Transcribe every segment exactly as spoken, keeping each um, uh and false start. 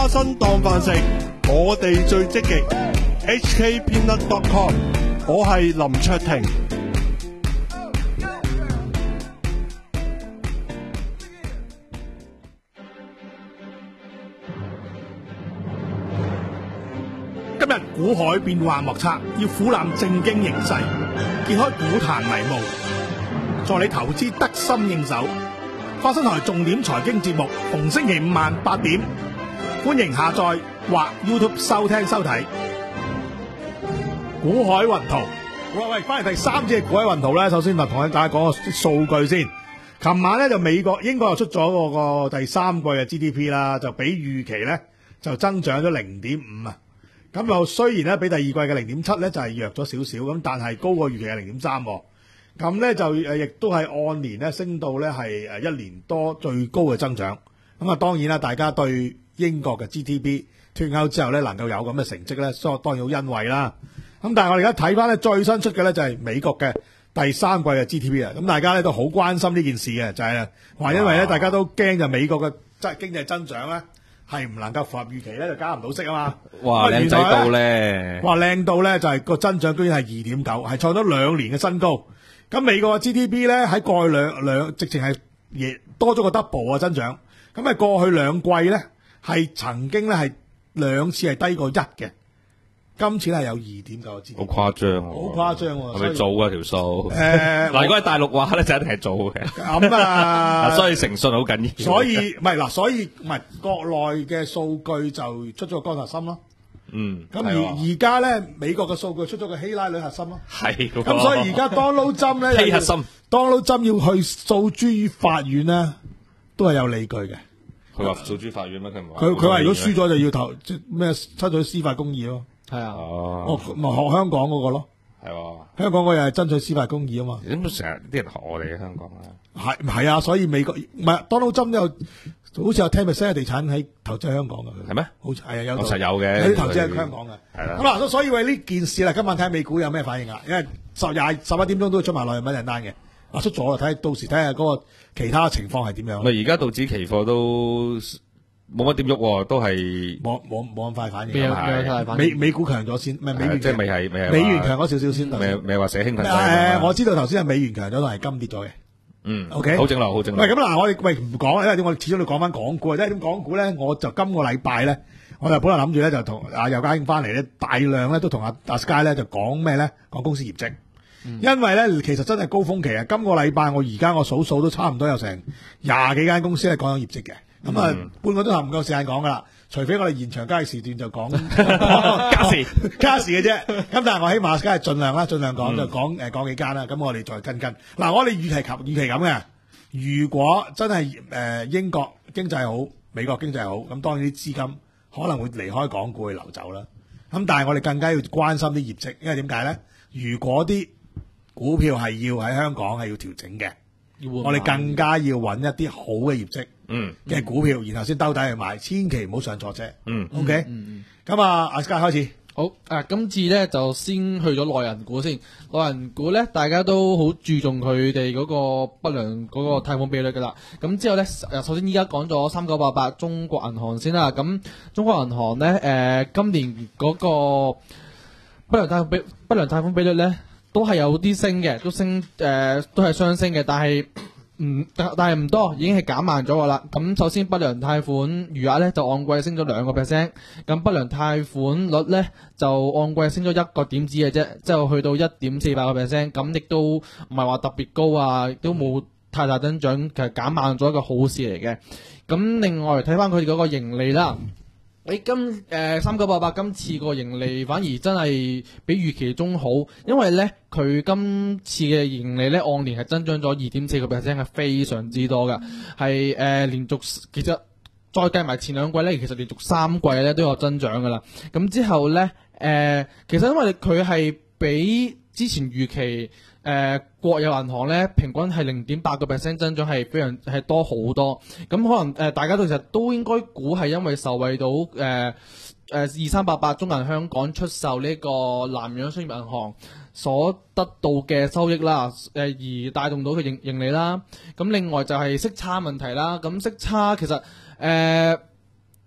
花生當飯食，我哋最積極。H K Peanut dot com， 我係林卓廷。 今日股海變幻莫測，要俯瞰正經形勢，揭開股壇迷霧，助你投資得心應手。花生台重點財經節目，逢星期五晚八點，歡迎下載或 YouTube 收聽收睇。股海雲圖，喂喂，翻嚟第三節股海雲圖咧，首先就同大家講個數據先。琴晚咧就美國應該又出咗嗰個第三季嘅 G D P 啦，就比預期咧就增長咗零點五啊。咁又雖然咧比第二季嘅零點七咧就係弱咗少少，咁但係高過預期嘅零點三。咁咧就誒亦都係按年咧升到咧係誒一年多最高嘅增長。咁啊當然啦，大家對英國嘅 G D P 脫歐之後咧能夠有咁嘅成績咧，所以當然好欣慰啦。咁但係我哋而家睇翻咧最新出嘅咧就係美國嘅第三季嘅 G D P 啊。咁大家咧都好關心呢件事嘅，就係話因為咧大家都驚就美國嘅即係經濟增長咧係唔能夠符合預期咧，就加唔到息啊嘛。 哇，靚仔到咧！ 哇，靚到咧就係個增長居然係二點九，係創咗兩年嘅新高。咁美國嘅 G D P 咧喺過去兩兩直情係亦多咗個 double 啊增長。咁喺過去兩季咧係曾經咧係兩次係低過一嘅，今次係有二點九嘅 G D P。 好誇張， 好誇張喎！ 係咪做啊條數？誒， 嗱， 如果係大陸話咧，就一定係做嘅。 咁啊， 所以誠信好緊要。 所以唔係嗱，所以唔係國內嘅數據就出咗個江澤森咯。 嗯， 咁而而家咧，美國嘅數據出咗個希拉里核心咯， 係咁所以而家 Donald Trump 咧， 希核心 Donald Trump 要去訴諸於法院咧，都係有理據嘅。 佢話訴諸法院咩？佢唔話佢佢話如果輸咗就要投即咩失去司法公義咯。 係啊， 哦，咪學香港嗰個咯， 係喎， 香港嗰個又係爭取司法公義啊嘛。 咁成日啲人學我哋喺香港啊， 係係啊，所以美國唔係 Donald Trump 都有。好似有ten percent嘅地產喺投資喺香港嘅， 係咩？ 好似係啊，有確實有嘅， 有啲投資喺香港嘅。 係啦。 咁嗱，所以為呢件事啦，今晚睇下美股有咩反應啊？因為十廿十一點鐘都會出埋內銀訂單嘅，啊出咗啦，睇到時睇下嗰個其他情況係點樣。 咪而家道指期貨都冇乜點喐，都係冇冇冇咁快反應。 未有太大反應。 美美股強咗先，唔係美元即係未係未係美元強咗少少先。 未未話寫興奮。 誒，我知道頭先係美元強咗，同係金跌咗嘅。 嗯 ，OK， 好正路，好正路。 喂，咁嗱，我哋喂唔講，因為點我哋始終要講翻港股啊，即係點港股咧，我就今個禮拜咧，我就本來諗住咧就同阿尤家英翻嚟咧，大量咧都同阿阿 Sky 咧就講咩咧，講公司業績，嗯、因為咧其實真係高峰期啊！今個禮拜我而家我數數都差唔多有成廿幾間公司係講緊業績嘅，咁啊、嗯、半個鐘頭唔夠時間講噶啦。除非我哋延長交易時段就講加時加時嘅啫，咁但係我起碼梗係盡量啦，盡量講、嗯、就講誒講幾間啦，咁我哋再跟跟。嗱，我哋預期及預期咁嘅，如果真係誒、呃、英國經濟好，美國經濟好，咁當然啲資金可能會離開港股去流走啦。咁但係我哋更加要關心啲業績，因為點解咧？如果啲股票係要喺香港係要調整嘅。我哋更加要揾一啲好嘅業績嘅股票，嗯、然後先兜底去買，千祈唔好上錯車。嗯 OK，咁、嗯嗯、啊，阿 Sky 開始。 好，啊，今次咧就先去咗內銀股先。內銀股咧，大家都好注重佢哋嗰個不良嗰個貸款比率噶啦。咁之後咧，首先依家講咗三九八八中國銀行先啦。咁中國銀行咧，誒、呃，今年嗰個不良貸比不良貸款比率咧。都係有啲升嘅，都升誒、呃，都係雙升嘅，但係唔但係唔多，已經係減慢咗噶啦。咁首先不良貸款餘額咧就按季升咗兩個 percent， 咁不良貸款率咧就按季升咗一個點子嘅啫，之後去到一點四八個 percent， 咁亦都唔係話特別高啊，亦都冇太大增長，其實減慢咗一個好事嚟嘅。咁另外睇翻佢哋嗰個盈利啦。你今誒三九八八今次個盈利反而真係比預期中好，因為咧佢今次嘅盈利咧按年係增長咗二點四個 percent， 係非常之多噶，係誒、呃、連續其實再計埋前兩季咧，其實連續三季咧都有增長噶啦。咁之後咧誒、呃，其實因為佢係比之前預期。誒、呃，國有銀行咧平均係零點八個 percent 增長，係非常係多好多。咁可能誒、呃，大家都其實都應該估係因為受惠到誒誒二三八八中銀香港出售呢個南洋商業銀行所得到嘅收益啦，誒、呃、而帶動到佢盈盈利啦。咁另外就係息差問題啦。咁息差其實誒。呃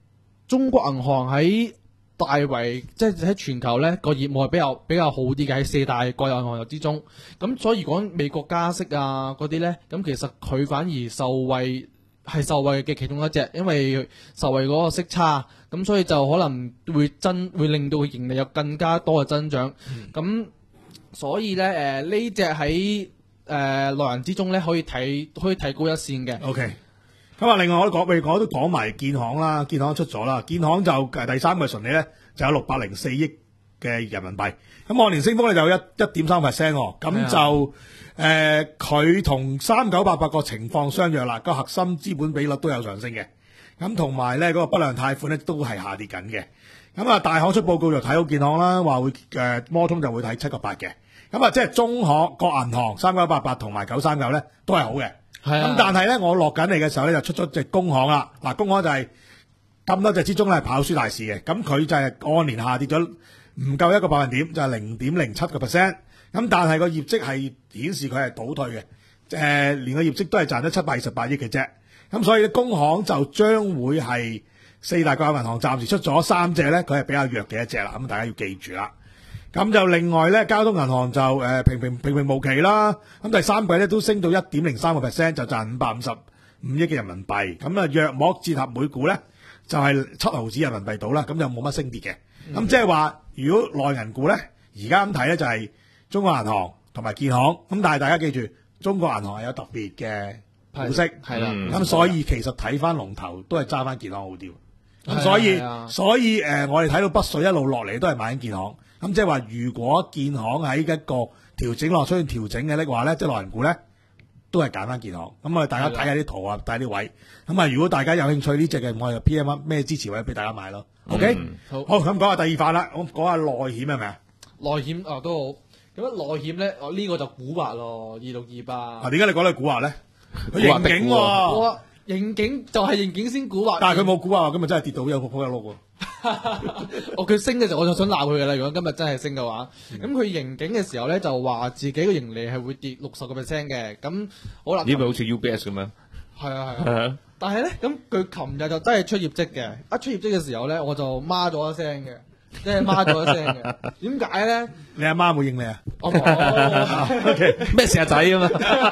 中國銀行喺大圍即係喺全球咧個業務係比較比較好啲嘅，喺四大國有銀行之中。咁所以講美國加息啊嗰啲咧，咁其實佢反而受惠係受惠嘅其中一隻，因為受惠嗰個息差，咁所以就可能會增會令到佢盈利有更加多嘅增長。咁、嗯、所以咧誒呢隻喺誒內銀之中咧可以睇可以睇高一線嘅。 OK。咁啊，另外我都講，譬如我都講埋建行啦，建行出咗啦，建行就誒第三季純利咧就有六百零四億嘅人民幣，咁按年升幅咧就有一一點三 percent 喎，咁就誒佢同三九八八個情況相若啦，個核心資本比率都有上升嘅，咁同埋咧嗰個不良貸款咧都係下跌緊嘅，咁啊大行出報告就睇好建行啦，話會誒摩通就會睇七個八嘅，咁啊即係中行、國銀行、三九八八同埋九三九咧都係好嘅。咁、啊、但係咧，我落緊嚟嘅時候咧，就出咗隻工行啦。嗱，工行就係咁多隻之中咧，跑輸大市嘅。咁佢就係按年下跌咗唔夠一個百分點，就係零點零七個 percent。咁但係個業績係顯示佢係倒退嘅，誒、呃，連個業績都係賺咗七百二十八億嘅啫。咁所以咧，工行就將會係四大國有銀行暫時出咗三隻咧，佢係比較弱嘅一隻啦。咁大家要記住啦。咁就另外咧，交通銀行就誒、呃、平平平平無奇啦。咁第三季咧都升到一點零三個 percent，就賺五百五十五億嘅人民幣。咁啊，約莫折合每股咧就係、是、七毫子人民幣到啦。咁就冇乜升跌嘅。咁即係話，如果內銀股咧，而家咁睇咧就係中國銀行同埋建行。咁但係大家記住，中國銀行係有特別嘅股息， 係啦。咁、 嗯、所以其實睇翻龍頭都係揸翻建行好啲。咁所以所以誒、呃，我哋睇到北水一路落嚟都係買緊建行。咁即係話，如果建行喺一個調整落出現調整嘅呢話咧，即係內銀股咧，都係揀翻建行。咁啊，大家睇下啲圖啊，睇啲位。咁啊，如果大家有興趣呢隻嘅，我就 P M 咩支持位俾大家買咯。 嗯、 OK， 好， 好咁講下第二範啦。我講下內險係咪啊？ 內險啊都好。咁啊內險咧，我、這、呢個就古惑咯，二六二八。 啊，點解你講你古惑咧？佢盈警喎。 哇，盈警就係盈警先古惑。 但係佢冇古惑，咁咪真係跌到有個鋪一碌喎。 哦，佢升嘅時候我就想鬧佢嘅啦。如果今日真係升嘅話，咁佢盈警嘅時候咧就話自己嘅盈利係會跌六十個 percent 嘅。咁好啦， 呢咪好似 U B S 咁樣？ 係啊係啊。但係咧，咁佢琴日就真係出業績嘅。一出業績嘅時候咧，我就孖咗一聲嘅，即係孖咗一聲嘅。點解咧？ 你阿媽冇應你啊？ 我冇。 OK， 咩成日仔啊嘛？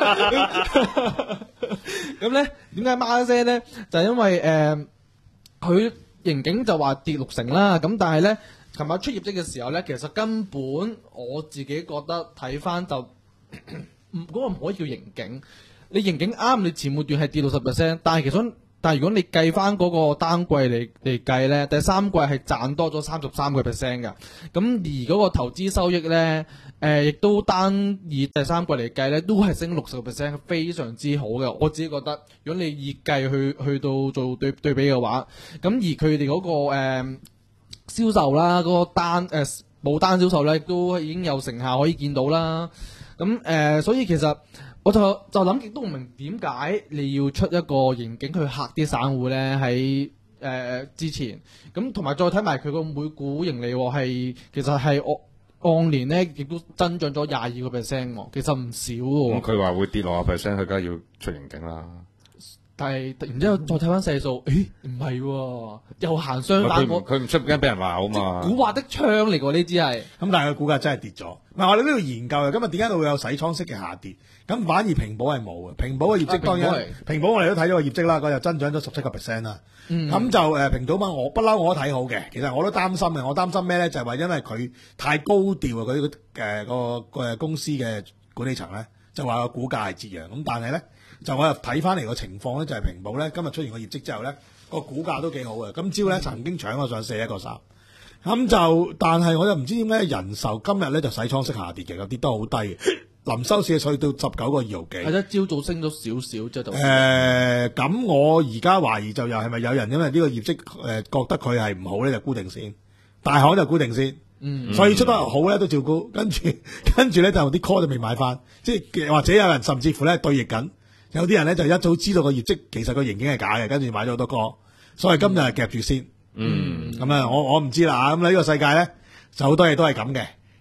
咁咧，點解孖一聲咧？就係因為誒，佢、呃。盈警就話跌六成啦，咁但係咧，琴日出業績嘅時候咧，其實根本我自己覺得睇翻就唔嗰個唔可以叫盈警，你盈警啱，你前半段係跌六十 percent，但係其實但係如果你計翻嗰個單季嚟嚟計咧，第三季係賺多咗三十三個 percent 㗎，咁而嗰個投資收益咧，誒、呃、亦都單以第三季嚟計咧，都係升六十個 percent，非常之好嘅。我自己覺得，如果你以計去去到做對對比嘅話，咁而佢哋嗰個誒、呃、銷售啦，嗰、那個單誒冇、呃、單銷售咧，都已經有成效可以見到啦。咁誒、呃，所以其實。我就就諗極都唔明點解你要出一個盈警去嚇啲散戶咧？喺誒、呃、之前咁，同埋再睇埋佢個每股盈利係其實係按按年咧，亦都增長咗廿二個 percent 喎，其實唔少喎。 佢話、嗯、會跌落十 percent，佢梗係要出盈警啦。 但係突然之後再睇翻細數，誒唔係喎，又行相反。 佢唔出驚俾人鬧啊嘛。 古惑的槍嚟㗎呢支係。咁但係佢股價真係跌咗。唔係我哋都要研究嘅。今日點解會有洗倉式嘅下跌？咁反而平保係冇嘅。平保嘅業績當然，平保我哋都睇咗個業績啦，佢就增長咗十七個 percent 啦。咁、嗯、就誒平保嘛，我不嬲我都睇好嘅。其實我都擔心嘅。我擔心咩咧？就係、是、話因為佢太高調啊！佢誒個誒公司嘅管理層咧，就話個股價係折讓。咁但係咧。就我又睇翻嚟個情況咧，就係平保咧今日出現個業績之後咧，個股價都幾好嘅。今朝咧曾經搶咗上四一個三，咁就但係我又唔知點解人壽今日咧就洗倉式下跌嘅，跌得好低，臨收市去到十九個二毫幾。 係啦，朝早升咗少少即係度。誒、 呃，咁我而家懷疑就又係咪有人因為呢個業績誒、呃、覺得佢係唔好咧就沽定先，大行就沽定先。嗯，所以出得好咧都照沽，跟住跟住咧就啲 call 就未買翻，即係或者有人甚至乎咧對弈緊。有啲人咧就一早知道個業績其實個盈警係假嘅，跟住買咗好多個，所以今日係夾住先。嗯，咁啊，我我唔知啦。咁呢個世界咧就好多嘢都係咁嘅。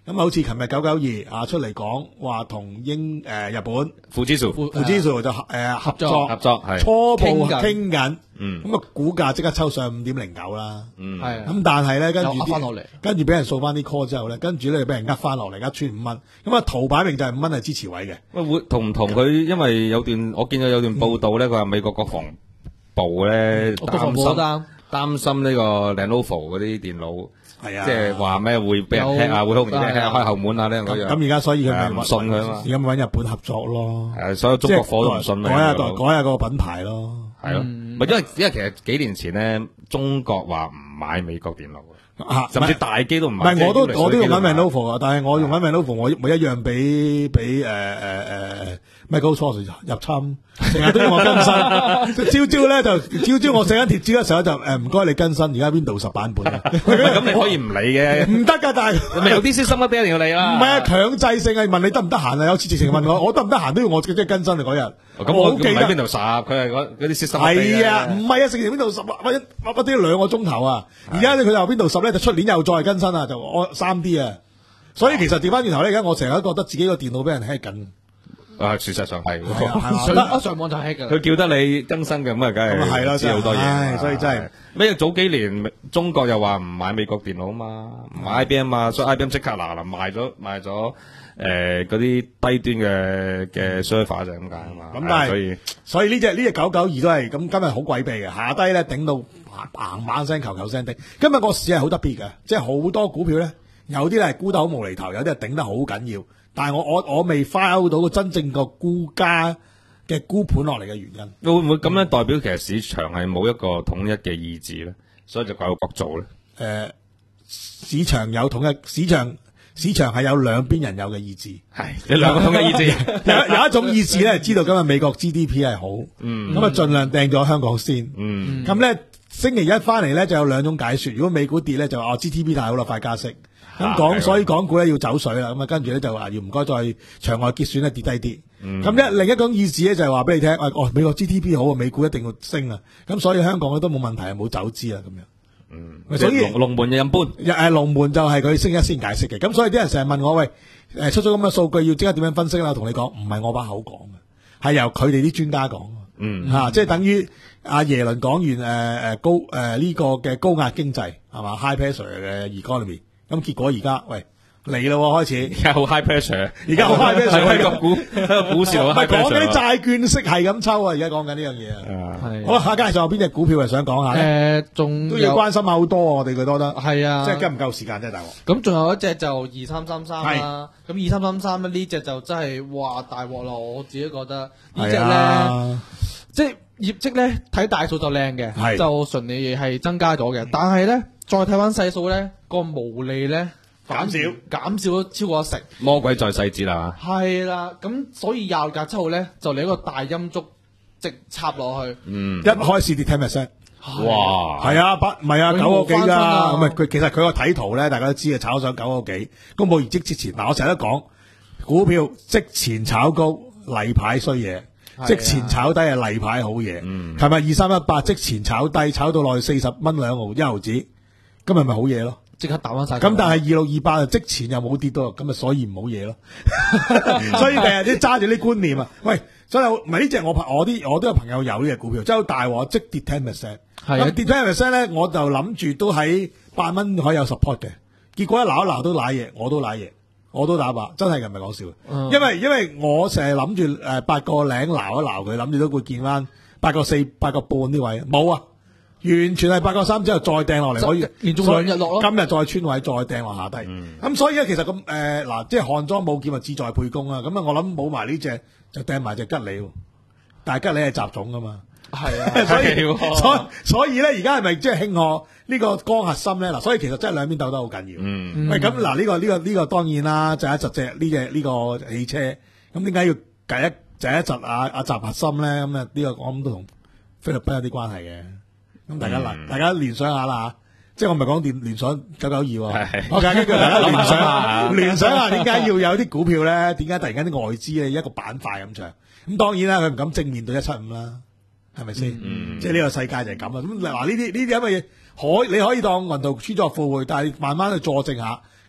咁啊好似琴日九九二啊出嚟講話同英誒、呃、日本富之數富富之數就誒、呃、合作合作係初步傾緊傾緊， 嗯咁啊股價即刻抽上五點零九啦。 嗯係啊， 咁但係咧，跟住又呃返落嚟跟住俾人掃翻啲 call 之後咧，跟住咧就俾人呃翻落嚟，而家穿五蚊。咁啊，圖擺明就係五蚊係支持位嘅。 喂，會同唔同佢？因為有段我見到有段報道咧，佢話美國國防部咧國防擔心部都擔擔心呢個 Lenovo 嗰啲電腦， 係啊， 即係話咩會俾人有 hack 啊，會好容易俾人 hack 係啊開後門啊呢樣嗰樣。 咁咁而家所以佢咪係唔信佢啊嘛而家咪揾日本合作咯。 係所有中國貨都唔信即係改下美國個改下個品牌咯。 係咯， 嗯咪因為因為其實幾年前咧，中國話唔買美國電腦嘅， 啊， 甚至大機都唔買。 唔係我都即係我都用緊水機都唔買 Lenovo 啊，但係我用緊 Lenovo，我我一樣俾俾誒誒誒 Microsoft 入侵，成日都要我更新。朝朝咧就朝朝我寫緊貼紙嘅時候就誒唔該你更新，而家 Windows 十版本啊， 咁你可以唔理嘅， 唔得㗎，但係。 咁咪有啲 system update 一定要理啦。 唔係啊，強制性係問你得唔得閒啊？有次直情問我，我得唔得閒都要我即係更新啊嗰日。 咁我唔係我好記得。 Windows 十，佢係嗰嗰啲 system update 係啊，唔係啊，成日邊度十或者或者兩個鐘頭啊。而家咧佢就邊度十咧，就出年又再更新啊，就我三 D 啊。所以其實調翻轉頭咧，而家我成日都覺得自己個電腦俾人 hack 緊。 啊，事實上係。 係啊係啊上一上網就係㗎啦。 佢叫得你更新嘅，咁啊，梗咁啊係啦係知好多嘢唉啦。 所以真係咩？早幾年中國又話唔買美國電腦啊嘛，唔買 I B M 啊，所以 I B M 即刻嗱嗱賣咗賣咗誒嗰啲低端嘅嘅 server 就係咁解啊嘛。 咁但係所以所以呢只呢只九九二都係咁，今日好詭秘嘅，下低咧頂到嘭嘭聲、求求聲的。今日個市係好特別嘅，即係好多股票咧，有啲咧係沽得好無厘頭，有啲係頂得好緊要。但係我我我未 file 到個真正個沽家嘅沽盤落嚟嘅原因。 會唔會咁樣代表其實市場係冇一個統一嘅意志咧？所以就各國做咧。 誒、呃，市場有統一，市場市場係有兩邊人有嘅意志。 係你兩個統一意志。 有有一種意志咧，知道今日美國 G D P 係好， 嗯咁啊盡量掟咗香港先。 嗯咁咧星期一翻嚟咧就有兩種解說。如果美股跌咧就話哦 G D P 太好啦，快加息。咁啊係港喎所以港股咧要走水啦。咁啊跟住咧就話要唔該再場外結算咧跌低啲。 嗯咁一另一種意志咧就係話俾你聽，哦美國 G D P 好啊，美股一定要升啊。咁所以香港咧都冇問題，冇走資啊咁樣。 嗯， 所以所以龍龍門嘅飲搬。 誒龍門就係佢星期一先解釋嘅，咁所以啲人成日問我喂，誒出咗咁嘅數據要即刻點樣分析啦？我同你講，唔係我把口講嘅，係由佢哋啲專家講。 嗯嚇、即係等於阿耶倫講完誒誒、呃、高誒呢、呃這個嘅高壓經濟係嘛 high pressure 嘅 economy，咁結果而家喂嚟咯開始， 而家好 high pressure， 而家好 high pressure 喺個股喺個股市好唔係 high 講緊 pressure 啲債券息係咁抽啊！而家講緊呢樣嘢啊。 啊。 係好啦，下介仲有邊隻股票係想講下咧？ 誒，仲都要有關心下好多啊！我哋佢多得， 係啊， 即係夠唔夠時間啫，大鑊。 咁仲有一隻就二三三三啦，咁二三三三咧呢隻就真係哇大鑊啦！我自己覺得呢隻係咧， 啊即係業績咧睇大數就靚嘅， 係就純利係增加咗嘅，但係咧再睇翻細數咧個毛利咧減少減少咗超過一成， 魔鬼在細節啦。 係啦，咁所以廿六格之後咧就嚟一個大陰燭直插落去， 嗯一，開始跌 ten percent。 哇， 係啊，八唔係啊， 佢九個幾㗎， 冇翻身啊咁啊佢其實佢個睇圖咧，大家都知啊，炒上九個幾，公佈業績之前，嗱我成日都講，股票即前炒高，例牌衰嘢， 係啊即前炒低係例牌好嘢。 嗯琴日二三一八即前炒低，炒到落去四十蚊兩毫一毫子，今日咪好嘢咯。 即刻打翻晒。 咁但係二六二八就即前又冇跌到，咁啊所以唔好嘢咯。所以第日你揸住啲觀念啊，喂，所以唔係呢隻我朋我啲我都有朋友有呢隻股票，即係好大鑊，即跌 ten percent。 係啊咁跌 ten percent 咧，我就諗住都喺八蚊可以有 support 嘅，結果一鬧一鬧都瀨嘢，我都瀨嘢，我都打靶，真係嘅唔係講笑。 嗯因為因為我成日諗住誒八個零鬧一鬧佢，諗住都會見翻八個四、八個半啲位，冇啊，完全係八個三之後再掟落嚟， 就可以連續兩日落咯今日再穿位再掟落下低，咁、 嗯所以咧其實咁誒嗱，即係漢莊冇劍啊，志在沛公啊，咁啊我諗冇埋呢只就掟埋隻吉利喎，但係吉利係雜種噶嘛。 係啊， 所以係喎所以所以咧，而家係咪即係慶賀呢個光核心咧？嗱，所以其實真係兩邊鬥得好緊要。 嗯喂，咁嗱呢個呢個呢個當然啦，就一窒隻呢隻呢個汽車，咁點解要計一就一窒啊啊集核心咧？咁啊呢個我諗都同菲律賓有啲關係嘅。咁大家嗱， 嗯大家聯想下啦嚇，即係我唔係講聯聯想九九二喎係， 我簡單叫大家聯想下， 諗聯想下點解要有啲股票咧？點解突然間啲外資咧一個板塊咁長？咁當然啦，佢唔敢正面對一七五啦。係咪先？ 嗯即係呢個世界就係咁啊！咁嗱呢啲呢啲咁嘅嘢，可你可以當雲圖穿鑿附會，但係慢慢去佐證下。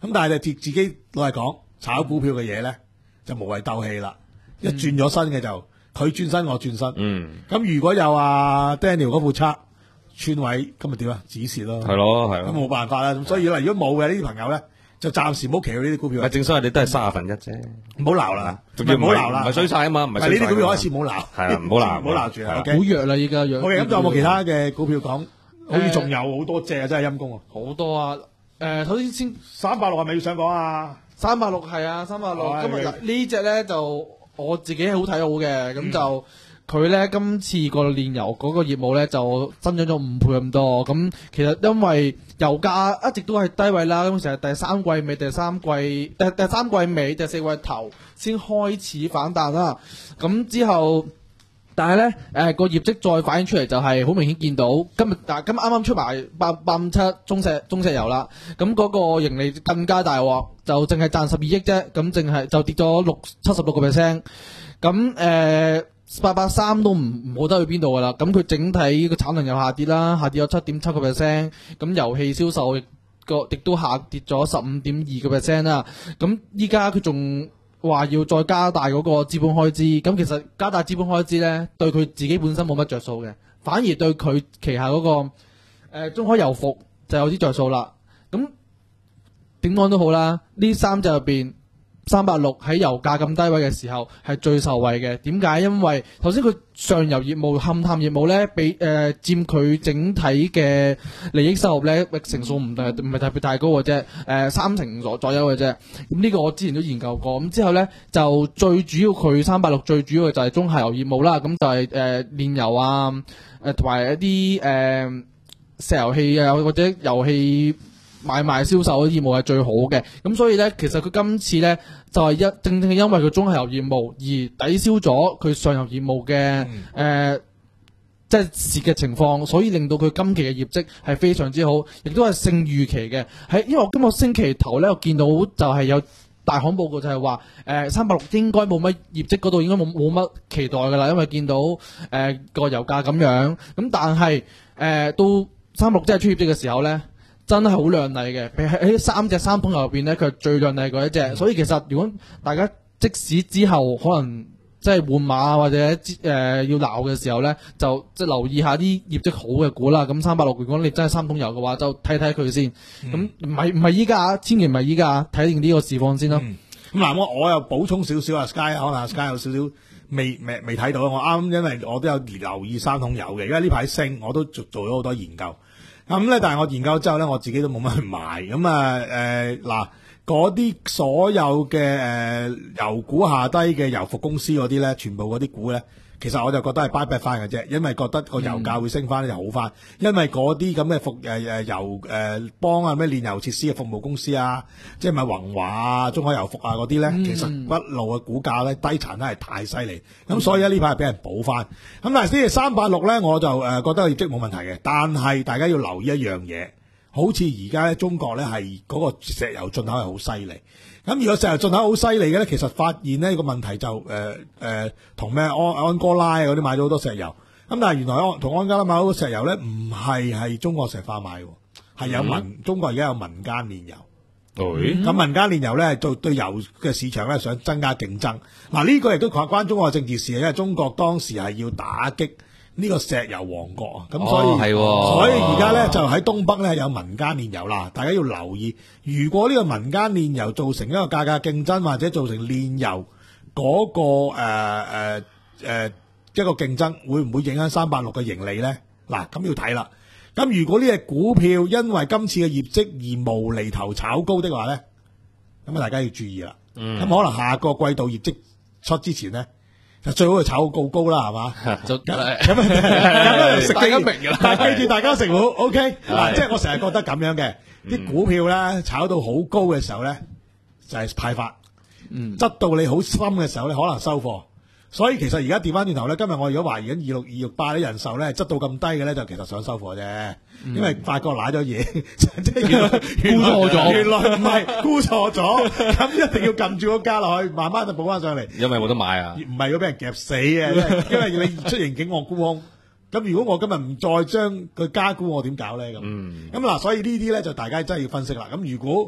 咁但係就自自己老實講，炒股票嘅嘢咧就無謂鬥氣啦。一轉咗身嘅就佢轉身我轉身。 嗯， 咁如果有阿 Daniel 嗰副測串位，咁咪點啊？止蝕咯。 係咯係咯。 咁冇辦法啦。咁所以啦，如果冇嘅呢啲朋友咧，就暫時唔好騎到呢啲股票。 咪正所謂你都係三十分一啫， 唔好鬧啦， 仲要唔好鬧啦， 唔係衰晒啊嘛，唔係係衰晒呢啲股票開始唔好鬧， 係啊，唔好鬧， 唔好鬧住啦。 係啊 OK， 好弱啦，依家弱。 OK，咁仲有冇其他嘅股票講？好似仲有好多隻啊，真係陰公啊！ 好多啊？誒，首先先三百六係咪要想講啊？ 三百六係啊，三百六。 哦係今日嗱呢只咧就我自己好睇好嘅，咁嗯就佢咧今次個煉油嗰個業務咧就增長咗五倍咁多。咁其實因為油價一直都係低位啦，咁成日第三季尾、第三季第第三季尾、第四季頭先開始反彈啦。咁之後。但係咧，誒、呃、個業績再反映出嚟就係好明顯見到今日，但今日啱啱出埋八八五七中石中石油啦，咁嗰個盈利更加大鑊，就淨係賺十二億啫，咁淨係就跌咗六七十六個 percent，咁誒八八三都唔唔好得去邊度噶啦，咁佢整體個產能又下跌啦，下跌咗七點七個 percent，咁油氣銷售亦個亦都下跌咗十五點二個 percent 啦，咁依家佢仲話要再加大嗰個資本開支，咁其實加大資本開支咧，對佢自己本身冇乜着數嘅，反而對佢旗下嗰、個誒、呃、中海油服就有啲着數啦。咁點講都好啦，呢三隻入邊，三百六喺油價咁低位嘅時候係最受惠嘅。點解？因為頭先佢上游業務、勘探業務咧，比誒、呃、佔佢整體嘅利益收入咧，成數唔係唔係特別太高嘅啫，誒、呃、三成左左右嘅啫。咁呢個我之前都研究過。咁之後咧就最主要佢三百六最主要嘅就係中下游業務啦。咁就係誒煉油啊，誒同埋一啲誒、呃、石油氣啊或者油氣。買賣銷售嘅業務係最好嘅，咁所以咧，其實佢今次咧就係、是、一正正係因為佢中下游業務而抵消咗佢上游業務嘅誒、 嗯呃， 即係蝕嘅情況，所以令到佢今期嘅業績係非常之好，亦都係勝預期嘅。喺因為我今個星期頭咧，我見到就係有大行報告就係話，誒三百六應該冇乜業績嗰度應該冇冇乜期待噶啦，因為見到誒個、呃、油價咁樣，咁但係誒、呃、到三百六真係出業績嘅時候咧。真係好亮麗嘅，譬如喺三隻三桶油入邊咧，佢係最亮麗嗰一隻。嗯、所以其實如果大家即使之後可能即係換馬或者誒、呃、要鬧嘅時候咧，就即係留意下啲業績好嘅股啦。咁三百六如果你真係三桶油嘅話，就睇睇佢先。咁唔係唔係依家，千祈唔係依家，睇定呢個市況先咯。 咁嗱、嗯，我我又補充少少啊 ，Sky 可能啊 Sky 有少少未未未睇到，我啱因為我都有留意三桶油嘅，因為呢排升，我都做做咗好多研究。咁咧，但係我研究之後咧，我自己都冇乜去買。咁啊，誒嗱，嗰啲所有嘅誒、呃、油股下低嘅油服公司嗰啲咧，全部嗰啲股咧，其實我就覺得係 buy back 翻嘅啫，因為覺得個油價會升翻咧就好翻。因為嗰啲咁嘅服誒誒油誒幫啊咩煉油設施嘅服務公司啊，即係咪宏華啊、中海油服啊嗰啲咧，嗯、其實一路嘅股價咧低殘得係太犀利。咁、嗯、所以咧呢排係俾人補翻。咁但係呢三八六咧，我就誒、呃、覺得業績冇問題嘅，但係大家要留意一樣嘢，好似而家咧中國咧係嗰個石油進口係好犀利。咁如果石油進口好犀利嘅咧，其實發現呢個問題就誒誒同咩安安哥拉嗰啲買咗好多石油，咁但係原來安同安哥拉買好多石油咧，唔係係中國石化買嘅，係有民、嗯、中國而家有民間煉油。咁、嗯、民間煉油咧，做對油嘅市場咧想增加競爭。嗱、這、呢個亦都關關中國政治事，因為中國當時係要打擊呢個石油王國啊，咁所以、哦、所以而家咧就喺東北咧有民間煉油啦，大家要留意，如果呢個民間煉油造成一個價格競爭，或者造成煉油嗰、那個誒誒誒一個競爭，會唔會影響三八六嘅盈利咧？嗱，咁要睇啦。咁如果呢隻股票因為今次嘅業績而無厘頭炒高的話咧，咁啊大家要注意啦。咁、嗯、可能下個季度業績出之前咧。最好係炒高高啦，係嘛？ 就咁啊， 食大家明㗎啦。但係記住，大家食好 OK 嗱，即係我成日覺得咁樣嘅啲股票咧，炒到好高嘅時候咧，就係派發；嗯，質到你好深嘅時候咧，可能收貨。所以其實而家調翻轉頭咧，今日我如果懷疑緊二六二六八啲人壽咧，質到咁低嘅咧，就其實想收貨啫。因為發覺攋咗嘢，即係原來估錯咗，原來唔係估錯咗，咁一定要撳住個價落去，慢慢就補翻上嚟。 因為冇得買啊， 唔係要俾人夾死啊！因為你出刑警我沽空，咁如果我今日唔再將佢加沽，我點搞咧？咁咁嗱，所以呢啲咧就大家真係要分析啦。咁如果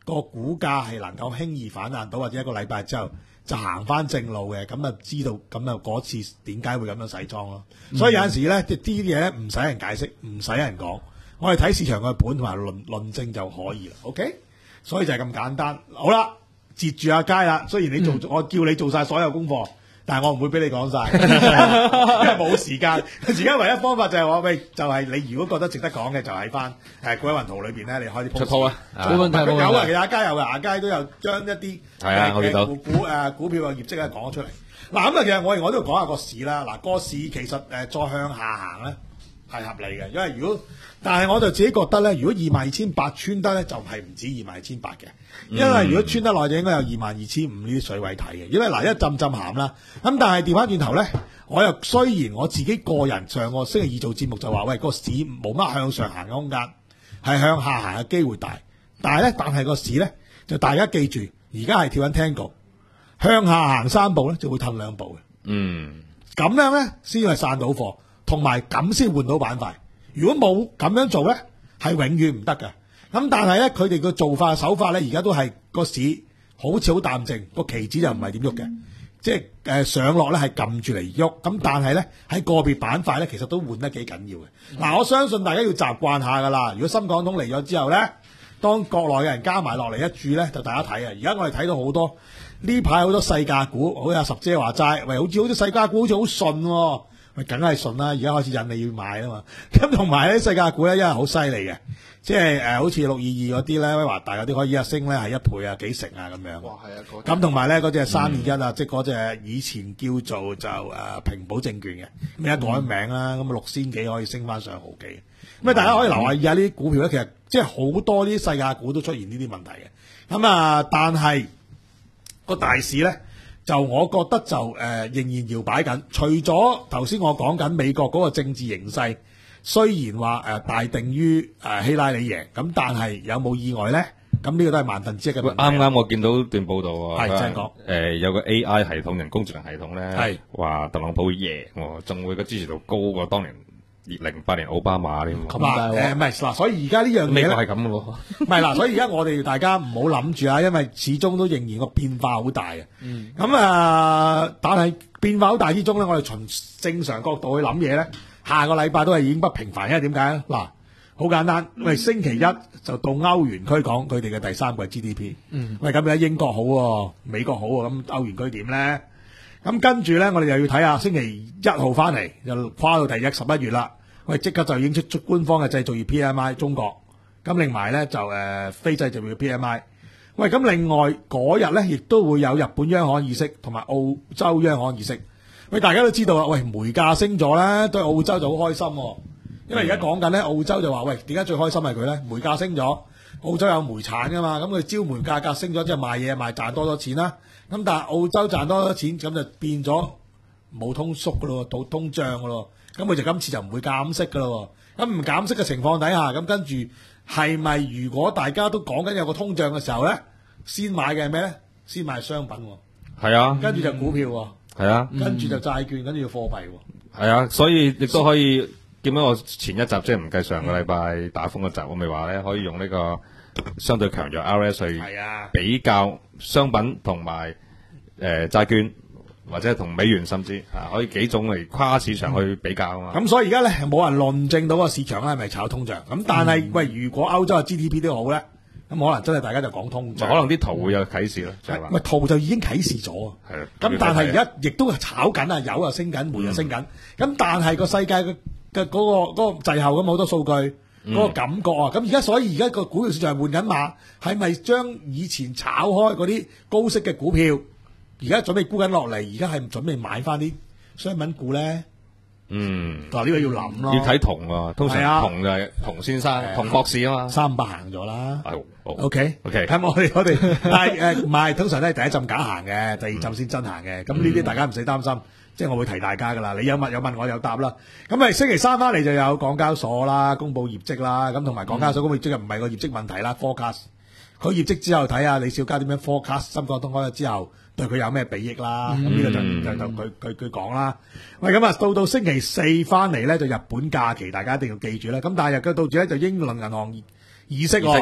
個股價係能夠輕易反彈到，或者一個禮拜之後就行翻正路嘅，咁啊知道咁啊嗰次點解會咁樣洗倉咯。嗯、所以有陣時咧，即係啲嘢咧唔使人解釋，唔使人講，我哋睇市場嘅盤同埋論論證就可以啦。OK， 所以就係咁簡單。好啦，截住阿佳啦。雖然你做，嗯、我叫你做晒所有功課。但係我唔會俾你講晒，因為冇時間。而家唯一方法就係話，喂，就係、是、你如果覺得值得講嘅，就喺翻誒鬼魂圖裏邊咧，你開啲出套啊， 冇問題冇問題。 有啊，其實阿佳有嘅，阿佳都有將一啲嘅股股誒股票嘅業績咧講咗出嚟。嗱咁啊，其實我哋我都要講下個市啦。嗱，個市其實誒再向下行咧係合理嘅，因為如果但係我就自己覺得咧，如果二萬二千八穿得咧，就係唔止二萬二千八嘅。因為如果穿得耐就應該有二萬二千五呢啲水位睇嘅，因為嗱一浸浸鹹啦，咁但係調翻轉頭咧，我又雖然我自己個人上個星期二做節目就話，喂，個市冇乜向上行嘅空間，係向下行嘅機會大，但係咧，但係個市咧就大家記住，而家係跳緊 Tango， 向下行三步咧就會褪兩步嘅， 嗯， 咁樣咧先係散到貨，同埋咁先換到板塊。如果冇咁樣做咧，係永遠唔得嘅。咁但係咧，佢哋個做法手法咧，而家都係個市好似好淡靜，個期指就唔係點喐嘅，即係誒、呃、上落咧係撳住嚟喐。咁但係咧喺個別板塊咧，其實都換得幾緊要嘅。嗱、嗯，我相信大家要習慣下噶啦。如果深港通嚟咗之後咧，當國內嘅人加埋落嚟一注咧，就大家睇啊。而家我哋睇到好多呢排好多細價股，好似阿十姐話齋，喂，好似好似細價股好似好順喎，喂，梗係順啦。而家開始引你要買啊嘛。咁同埋咧細價股咧，因為好犀利嘅。即係誒、呃，好似六二二嗰啲咧，威華大嗰啲可以一升咧係一倍啊，幾成啊咁樣。 哇，係啊！ 咁同埋咧嗰隻三二一啊，即係嗰隻以前叫做就誒、呃、平保證券嘅，咁而家改名啦，咁啊六仙幾可以升翻上毫幾。咁啊，大家可以留意下呢啲股票咧，其實即係好多啲細價股都出現呢啲問題嘅。咁啊，但係個大市咧，就我覺得就誒、呃、仍然搖擺緊。除咗頭先我講緊美國嗰個政治形勢。雖然話誒、呃、大定於誒、呃、希拉里贏，咁但係有冇意外咧？咁呢個都係萬分之一嘅問題。 啱啱我見到段報道喎， 係真係講誒有個 A I 系統人工智能系統咧， 係話特朗普贏，仲會個支持度高過當年零八年奧巴馬添。 咁啊誒唔係嗱，所以而家呢樣嘢美國係咁嘅喎， 唔係嗱，所以而家我哋大家唔好諗住啊，因為始終都仍然個變化好大嘅。嗯，咁啊、呃，但係變化好大之中咧，我哋從正常角度去諗嘢咧。下個禮拜都係已經不平凡，因為點解咧？嗱，好簡單，喂，星期一就到歐元區講佢哋嘅第三季 G D P。嗯，喂，咁而家英國好喎，美國好喎，咁歐元區點咧？咁跟住咧，我哋又要睇下星期一號翻嚟，就跨到第一十一月啦。喂，即刻就已經出出官方嘅製造業 P M I 中國，咁另埋咧就誒、呃、非製造業 P M I。喂，咁另外嗰日咧，亦都會有日本央行議息同埋澳洲央行議息。喂，大家都知道啦，喂，煤價升咗咧，對澳洲就好開心喎。因為而家講緊咧，澳洲就話，喂，點解最開心係佢咧？煤價升咗，澳洲有煤產噶嘛，咁佢招煤價格升咗，即係賣嘢賣賺多咗錢啦。咁但係澳洲賺多咗錢，咁就變咗冇通縮噶咯，到通脹噶咯。咁佢就今次就唔會減息噶咯。咁唔減息嘅情況底下，咁跟住係咪如果大家都講緊有個通脹嘅時候咧，先買嘅係咩咧？先買商品喎。 係啊， 跟住就股票喎。 係啊， 跟住就債券，跟住就貨幣喎。 係啊，所以亦都可以見到我前一集即係唔計上個禮拜打風嗰集，我咪話咧可以用呢個相對強弱 R S 去比較商品同埋誒債券或者係同美元，甚至啊可以幾種嚟跨市場去比較啊嘛。 咁、嗯、所以而家咧冇人論證到個市場咧係咪炒通脹？咁但係、嗯、喂，如果歐洲嘅 G D P 都好咧？咁可能真係大家就講通脹， 可能啲圖會有啟示咯，就係話， 咪圖就已經啟示咗啊。係啊，咁但係而家亦都係炒緊啊，油又升緊，煤又升緊。咁、嗯、但係個世界嘅嘅嗰個嗰、嗰個滯後咁好多數據，嗰、嗯嗰個感覺啊。咁而家所以而家個股票市場係換緊馬，係咪將以前炒開嗰啲高息嘅股票，而家準備沽緊落嚟，而家係準備買翻啲商品股咧？ 嗯， 嗱呢個要諗咯， 要睇銅喎，通常銅就係銅先生、銅博士啊嘛， 三百行咗啦。 係 ，O K O K， 咁我哋我哋，但係誒唔係，通常都係第一陣假行嘅，第二陣先真行嘅。咁呢啲大家唔使擔心，即係我會提大家噶啦。你有問有問，我有答啦。咁啊，星期三翻嚟就有港交所啦，公布業績啦，咁同埋港交所公布業績又唔係個業績問題啦 ，forecast。佢業績之後睇下李小加點樣 forecast 深港通開咗之後對佢有咩裨益啦，咁呢、嗯、個就就就佢佢佢講啦。喂，咁啊到到星期四翻嚟咧就日本假期，大家一定要記住啦。咁但係又到住咧就英倫銀行議息喎。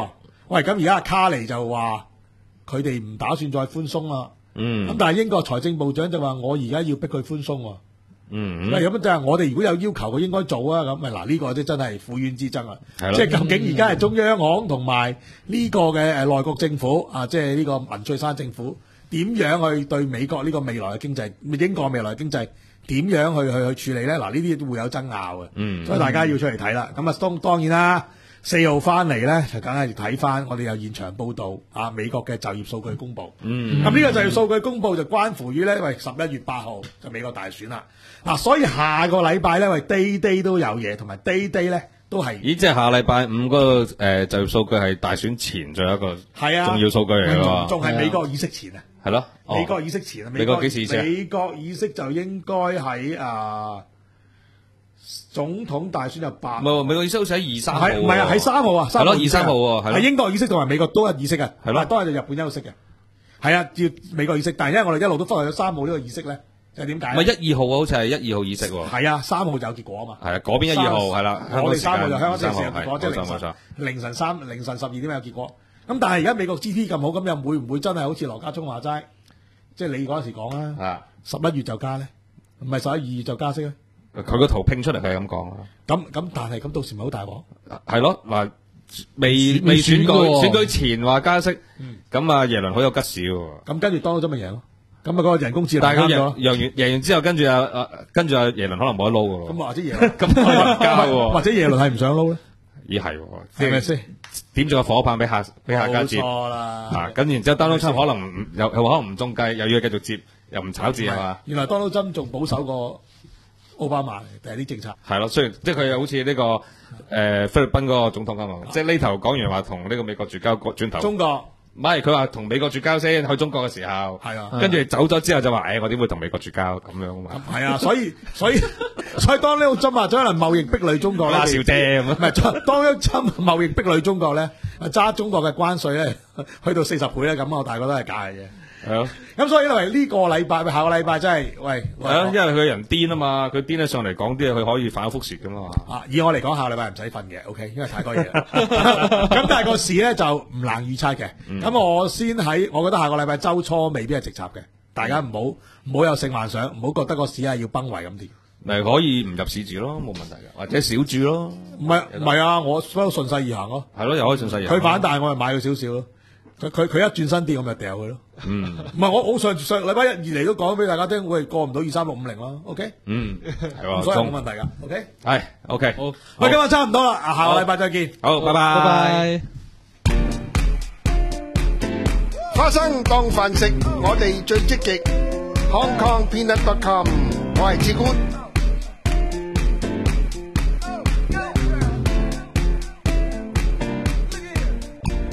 喂，咁而家阿卡尼就話佢哋唔打算再寬鬆啦。 嗯， 咁但係英國財政部長就話我而家要逼佢寬鬆喎。 嗯， 喂，咁就係我哋如果有要求，佢應該做啊。咁咪嗱呢個即真係苦怨之爭啊！ 係咯即係究竟而家係中央行同埋呢個嘅誒內閣政府啊，即係呢個文翠珊政府點樣去對美國呢個未來嘅經濟，英國未來嘅經濟點樣去去去處理咧？嗱，呢啲都會有爭拗嘅。 嗯， 所以大家要出嚟睇啦。咁啊，當當然啦。四號翻嚟咧，就梗係睇翻我哋有現場報導啊，美國嘅就業數據公佈。 嗯， 咁呢個就業數據公佈就關乎於咧，喂十一月八號就美國大選啦。嗱、啊，所以下個禮拜咧，喂 day day 都有嘢，同埋 day day 咧都係。 咦，即係下禮拜五嗰個誒就業數據係大選前最後一個係啊重要數據嚟㗎， 仲係美國議息前啊。 係咯，哦、 美國議息前啊， 美國幾時議息啊？ 美國議息就應該喺啊。總統大選就八， 唔係美國議息好似喺二三號， 唔係啊，喺三號啊， 係咯二三號喎，係係英國議息同埋美國都有議息嘅， 係咯， 都係就日本休息嘅，係啊，要美國議息，但係因為我哋一路都忽略咗三號呢個議息咧，就係點解？ 唔係一二號啊，好似係一二號議息喎， 係啊，三號就有結果啊嘛， 係啊，嗰邊一二號係啦， 我哋三號就香港時間有結果，即係凌晨晨凌晨三凌晨十二點有結果，咁但係而家美國 G D P 咁好，咁又會唔會真係好似羅家聰話齋，即係你嗰陣時講啦，十一月就加咧，唔係十一二月就加息咧？ 佢個圖拼出嚟係咁講啊， 咁咁但係咁到時咪好大鑊？ 係咯，嗱未未選舉選舉前話加息，咁啊耶倫好有吉事喎。咁跟住當咗咪贏咯，咁啊嗰個人工智能但係佢贏贏完贏完之後，跟住啊啊跟住啊耶倫可能冇得撈噶咯。 咁或者耶倫咁加喎， 或者耶倫係唔想撈咧？ 咦係， 係咪先？ 點咗個火棒俾下俾下家接？ 冇錯啦。 啊，跟然之後 Donald Trump 可能唔又又可能唔中計，又要繼續接，又唔炒字係嘛？ 原來 Donald Trump 仲保守過奧巴馬定係啲政策係咯，雖然即係佢好似呢個誒菲律賓嗰個總統咁啊，即係呢頭講完話同呢個美國絕交，轉頭中國唔係佢話同美國絕交先，去中國嘅時候係啊， 跟住走咗之後就話誒我點會同美國絕交咁樣啊嘛？ 係啊，所以所以所以當呢個針話將來貿易壁壘中國咧， 拉小姐咁唔係當一針貿易壁壘中國咧，揸中國嘅關稅咧去到四十倍咧，咁我大概都係假嘅啫。 係咯， 咁所以因為呢個禮拜，下個禮拜真係，喂， 係啊，因為佢人癲啊嘛，佢癲得上嚟講啲嘢，佢可以反覆復述噶嘛。 啊，以我嚟講，下個禮拜唔使瞓嘅 ，OK，因為太多嘢啦。咁但係個市咧就唔難預測嘅。咁、嗯、我先喺，我覺得下個禮拜週初未必係直插嘅，大家唔好唔好有性幻想，唔好覺得個市係要崩圍咁啲。 咪可以唔入市住咯，冇問題嘅，或者少住咯。 唔係唔係啊，我所有順勢而行咯。 係咯，又可以順勢而行。 佢反彈，我咪買咗少少咯。佢佢佢一轉身跌，我咪掉佢咯。 嗯， 唔係我我上上禮拜一二嚟都講俾大家聽，我係過唔到二三六五零咯。OK， 嗯，係喎， 所以冇問題噶。OK， 係 OK， 好，喂，今日差唔多啦，下個禮拜再見。 好，拜拜， 拜拜。 花生當飯食，我哋最積極。Hong Kong Peanut dot com，我係志官。